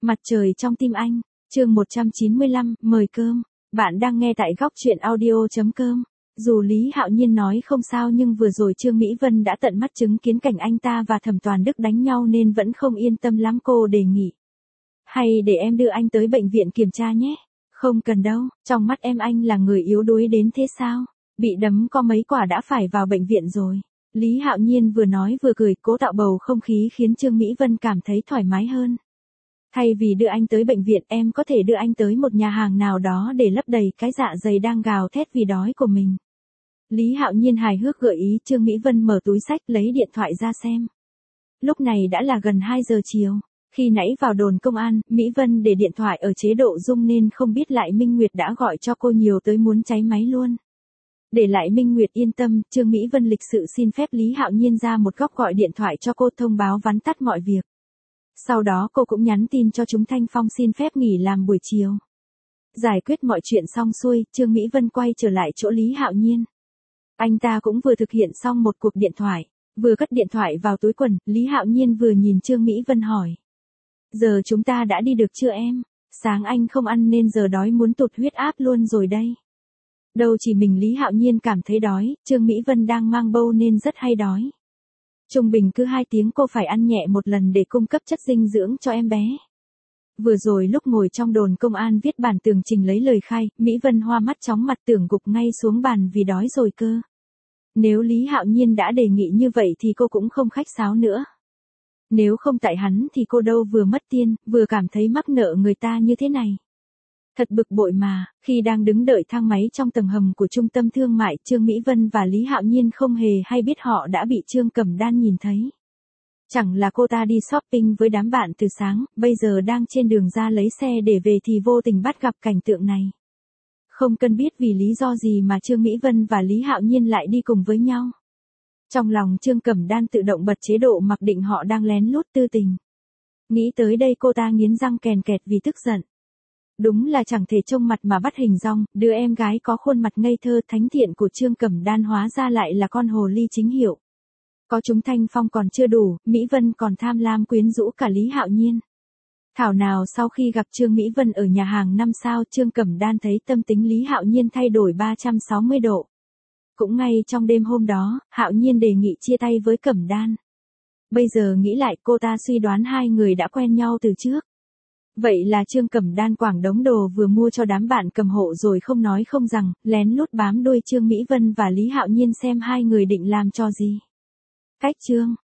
Mặt trời trong tim anh, chương 195, mời cơm. Bạn đang nghe tại góc truyện audio.com. Dù Lý Hạo Nhiên nói không sao nhưng vừa rồi Trương Mỹ Vân đã tận mắt chứng kiến cảnh anh ta và Thẩm Toàn Đức đánh nhau nên vẫn không yên tâm lắm, cô đề nghị. Hay để em đưa anh tới bệnh viện kiểm tra nhé. Không cần đâu, trong mắt em anh là người yếu đuối đến thế sao? Bị đấm có mấy quả đã phải vào bệnh viện rồi. Lý Hạo Nhiên vừa nói vừa cười, cố tạo bầu không khí khiến Trương Mỹ Vân cảm thấy thoải mái hơn. Thay vì đưa anh tới bệnh viện, em có thể đưa anh tới một nhà hàng nào đó để lấp đầy cái dạ dày đang gào thét vì đói của mình. Lý Hạo Nhiên hài hước gợi ý. Trương Mỹ Vân mở túi xách lấy điện thoại ra xem. Lúc này đã là gần 2 giờ chiều. Khi nãy vào đồn công an, Mỹ Vân để điện thoại ở chế độ rung nên không biết Lại Minh Nguyệt đã gọi cho cô nhiều tới muốn cháy máy luôn. Để Lại Minh Nguyệt yên tâm, Trương Mỹ Vân lịch sự xin phép Lý Hạo Nhiên ra một góc gọi điện thoại cho cô thông báo vắn tắt mọi việc. Sau đó cô cũng nhắn tin cho chúng Thanh Phong xin phép nghỉ làm buổi chiều. Giải quyết mọi chuyện xong xuôi, Trương Mỹ Vân quay trở lại chỗ Lý Hạo Nhiên. Anh ta cũng vừa thực hiện xong một cuộc điện thoại, vừa cất điện thoại vào túi quần, Lý Hạo Nhiên vừa nhìn Trương Mỹ Vân hỏi. Giờ chúng ta đã đi được chưa em? Sáng anh không ăn nên giờ đói muốn tụt huyết áp luôn rồi đây. Đâu chỉ mình Lý Hạo Nhiên cảm thấy đói, Trương Mỹ Vân đang mang bầu nên rất hay đói. Trung bình cứ 2 tiếng cô phải ăn nhẹ một lần để cung cấp chất dinh dưỡng cho em bé. Vừa rồi lúc ngồi trong đồn công an viết bản tường trình lấy lời khai, Mỹ Vân hoa mắt chóng mặt tưởng gục ngay xuống bàn vì đói rồi cơ. Nếu Lý Hạo Nhiên đã đề nghị như vậy thì cô cũng không khách sáo nữa. Nếu không tại hắn thì cô đâu vừa mất tiền, vừa cảm thấy mắc nợ người ta như thế này. Thật bực bội mà, khi đang đứng đợi thang máy trong tầng hầm của trung tâm thương mại, Trương Mỹ Vân và Lý Hạo Nhiên không hề hay biết họ đã bị Trương Cẩm Đan nhìn thấy. Chẳng là cô ta đi shopping với đám bạn từ sáng, bây giờ đang trên đường ra lấy xe để về thì vô tình bắt gặp cảnh tượng này. Không cần biết vì lý do gì mà Trương Mỹ Vân và Lý Hạo Nhiên lại đi cùng với nhau. Trong lòng Trương Cẩm Đan tự động bật chế độ mặc định họ đang lén lút tư tình. Nghĩ tới đây cô ta nghiến răng kèn kẹt vì tức giận. Đúng là chẳng thể trông mặt mà bắt hình dong, đứa em gái có khuôn mặt ngây thơ thánh thiện của Trương Cẩm Đan hóa ra lại là con hồ ly chính hiệu. Có chúng Thanh Phong còn chưa đủ, Mỹ Vân còn tham lam quyến rũ cả Lý Hạo Nhiên. Thảo nào sau khi gặp Trương Mỹ Vân ở nhà hàng 5 sao, Trương Cẩm Đan thấy tâm tính Lý Hạo Nhiên thay đổi 360 độ. Cũng ngay trong đêm hôm đó, Hạo Nhiên đề nghị chia tay với Cẩm Đan. Bây giờ nghĩ lại, cô ta suy đoán hai người đã quen nhau từ trước. Vậy là Trương Cẩm Đan quảng đống đồ vừa mua cho đám bạn cầm hộ rồi không nói không rằng, lén lút bám đuôi Trương Mỹ Vân và Lý Hạo Nhiên xem hai người định làm trò gì. Cách Trương